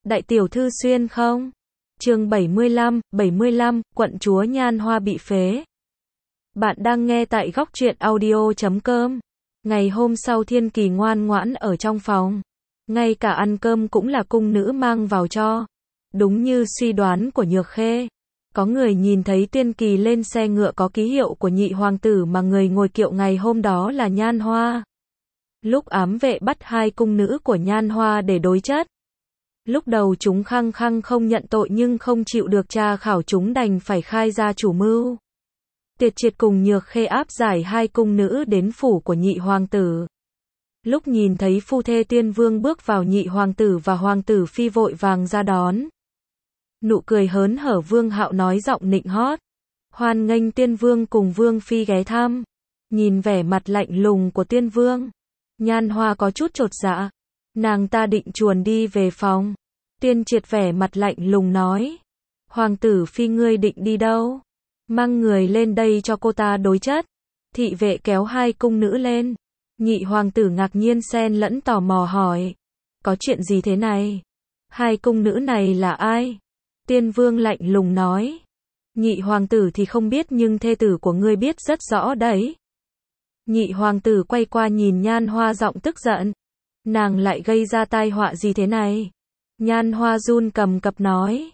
Đại tiểu thư xuyên không? Chương 75, quận chúa Nhan Hoa bị phế. Bạn đang nghe tại góc truyện audio.com. Ngày hôm sau Thiên Kỳ ngoan ngoãn ở trong phòng. Ngay cả ăn cơm cũng là cung nữ mang vào cho. Đúng như suy đoán của Nhược Khê. Có người nhìn thấy Thiên Kỳ lên xe ngựa có ký hiệu của nhị hoàng tử mà người ngồi kiệu ngày hôm đó là Nhan Hoa. Lúc ám vệ bắt hai cung nữ của Nhan Hoa để đối chất. Lúc đầu chúng khăng khăng không nhận tội nhưng không chịu được tra khảo chúng đành phải khai ra chủ mưu. Tiệt Triệt cùng Nhược Khê áp giải hai cung nữ đến phủ của nhị hoàng tử. Lúc nhìn thấy phu thê Tiên Vương bước vào, nhị hoàng tử và hoàng tử phi vội vàng ra đón. Nụ cười hớn hở, Vương Hạo nói giọng nịnh hót. Hoan nghênh Tiên Vương cùng Vương phi ghé thăm. Nhìn vẻ mặt lạnh lùng của Tiên Vương, Nhan Hoa có chút chột dạ. Nàng ta định chuồn đi về phòng. Tiên Triệt vẻ mặt lạnh lùng nói. Hoàng tử phi ngươi định đi đâu? Mang người lên đây cho cô ta đối chất. Thị vệ kéo hai cung nữ lên. Nhị hoàng tử ngạc nhiên xen lẫn tò mò hỏi. Có chuyện gì thế này? Hai cung nữ này là ai? Tiên Vương lạnh lùng nói. Nhị hoàng tử thì không biết nhưng thê tử của ngươi biết rất rõ đấy. Nhị hoàng tử quay qua nhìn Nhan Hoa giọng tức giận. Nàng lại gây ra tai họa gì thế này? Nhan Hoa run cầm cập nói.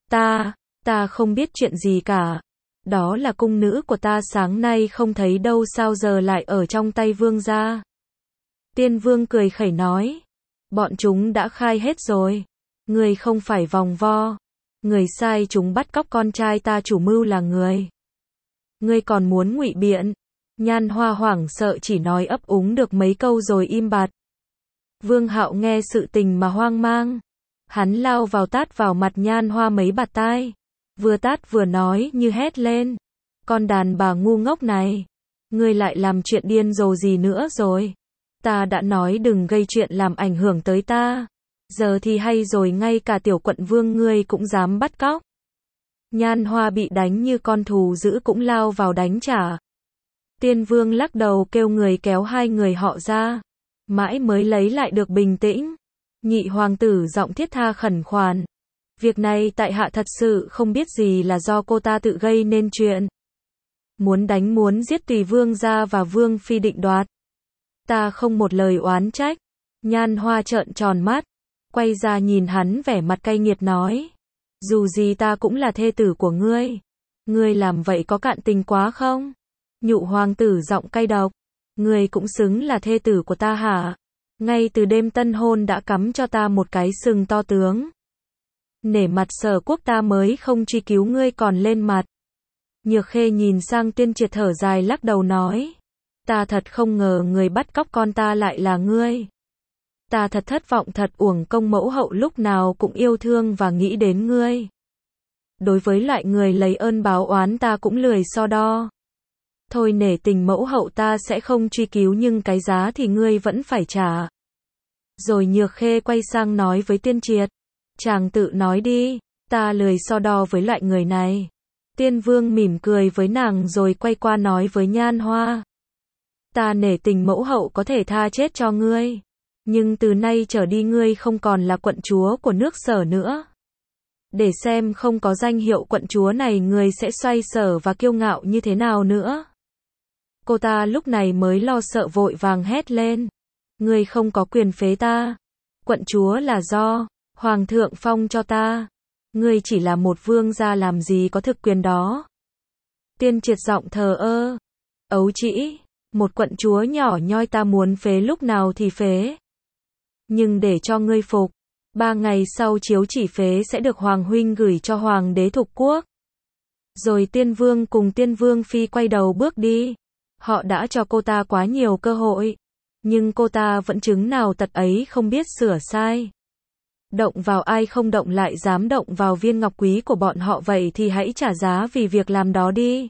Ta không biết chuyện gì cả. Đó là cung nữ của ta, sáng nay không thấy đâu, sao giờ lại ở trong tay vương gia? Tiên Vương cười khẩy nói. Bọn chúng đã khai hết rồi. Người không phải vòng vo. Người sai chúng bắt cóc con trai ta, chủ mưu là người. Ngươi còn muốn ngụy biện? Nhan Hoa hoảng sợ chỉ nói ấp úng được mấy câu rồi im bặt. Vương Hạo nghe sự tình mà hoang mang. Hắn lao vào tát vào mặt Nhan Hoa mấy bạt tai. Vừa tát vừa nói như hét lên. Con đàn bà ngu ngốc này. Ngươi lại làm chuyện điên rồ gì nữa rồi? Ta đã nói đừng gây chuyện làm ảnh hưởng tới ta. Giờ thì hay rồi, ngay cả tiểu quận vương ngươi cũng dám bắt cóc. Nhan Hoa bị đánh như con thù dữ cũng lao vào đánh trả. Tiên Vương lắc đầu kêu người kéo hai người họ ra. Mãi mới lấy lại được bình tĩnh. Nhị hoàng tử giọng thiết tha khẩn khoản. Việc này tại hạ thật sự không biết gì, là do cô ta tự gây nên chuyện. Muốn đánh muốn giết tùy vương gia và vương phi định đoạt. Ta không một lời oán trách. Nhan Hoa trợn tròn mắt. Quay ra nhìn hắn vẻ mặt cay nghiệt nói. Dù gì ta cũng là thê tử của ngươi. Ngươi làm vậy có cạn tình quá không? Nhụ hoàng tử giọng cay độc. Ngươi cũng xứng là thê tử của ta hả? Ngay từ đêm tân hôn đã cắm cho ta một cái sừng to tướng. Nể mặt Sở Quốc ta mới không truy cứu ngươi còn lên mặt. Nhược Khê nhìn sang Tiên Triệt thở dài lắc đầu nói. Ta thật không ngờ người bắt cóc con ta lại là ngươi. Ta thật thất vọng, thật uổng công mẫu hậu lúc nào cũng yêu thương và nghĩ đến ngươi. Đối với loại người lấy ơn báo oán ta cũng lười so đo. Thôi nể tình mẫu hậu ta sẽ không truy cứu nhưng cái giá thì ngươi vẫn phải trả. Rồi Nhược Khê quay sang nói với Tiên Triệt. Chàng tự nói đi, ta lười so đo với loại người này. Tiên Vương mỉm cười với nàng rồi quay qua nói với Nhan Hoa. Ta nể tình mẫu hậu có thể tha chết cho ngươi. Nhưng từ nay trở đi ngươi không còn là quận chúa của nước Sở nữa. Để xem không có danh hiệu quận chúa này ngươi sẽ xoay sở và kiêu ngạo như thế nào nữa. Cô ta lúc này mới lo sợ vội vàng hét lên. Ngươi không có quyền phế ta. Quận chúa là do Hoàng thượng phong cho ta. Ngươi chỉ là một vương gia làm gì có thực quyền đó. Tiên Triệt giọng thờ ơ. Ấu trĩ, một quận chúa nhỏ nhoi ta muốn phế lúc nào thì phế. Nhưng để cho ngươi phục, 3 ngày sau chiếu chỉ phế sẽ được Hoàng huynh gửi cho Hoàng đế Thục Quốc. Rồi Tiên Vương cùng Tiên Vương phi quay đầu bước đi. Họ đã cho cô ta quá nhiều cơ hội. Nhưng cô ta vẫn chứng nào tật ấy, không biết sửa sai. Động vào ai không động lại dám động vào viên ngọc quý của bọn họ, vậy thì hãy trả giá vì việc làm đó đi.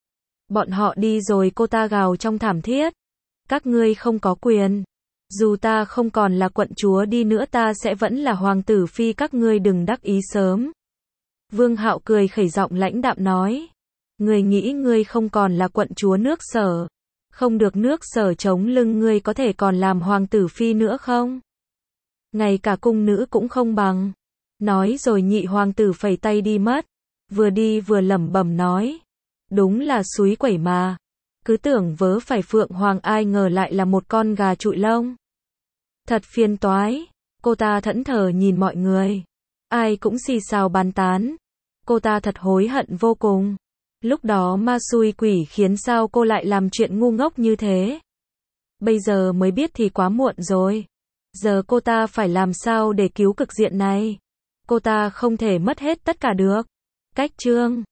Bọn họ đi rồi cô ta gào trong thảm thiết. Các ngươi không có quyền. Dù ta không còn là quận chúa đi nữa ta sẽ vẫn là hoàng tử phi, các ngươi đừng đắc ý sớm. Vương Hạo cười khẩy giọng lãnh đạm nói. Ngươi nghĩ ngươi không còn là quận chúa nước Sở, không được nước Sở chống lưng, ngươi có thể còn làm hoàng tử phi nữa không? Ngay cả cung nữ cũng không bằng. Nói rồi nhị hoàng tử phẩy tay đi mất. Vừa đi vừa lẩm bẩm nói. Đúng là xúi quẩy mà. Cứ tưởng vớ phải phượng hoàng, ai ngờ lại là một con gà trụi lông. Thật phiền toái. Cô ta thẫn thờ nhìn mọi người. Ai cũng xì xào bàn tán. Cô ta thật hối hận vô cùng. Lúc đó ma xui quỷ khiến sao cô lại làm chuyện ngu ngốc như thế. Bây giờ mới biết thì quá muộn rồi. Giờ cô ta phải làm sao để cứu cục diện này. Cô ta không thể mất hết tất cả được. Cách chương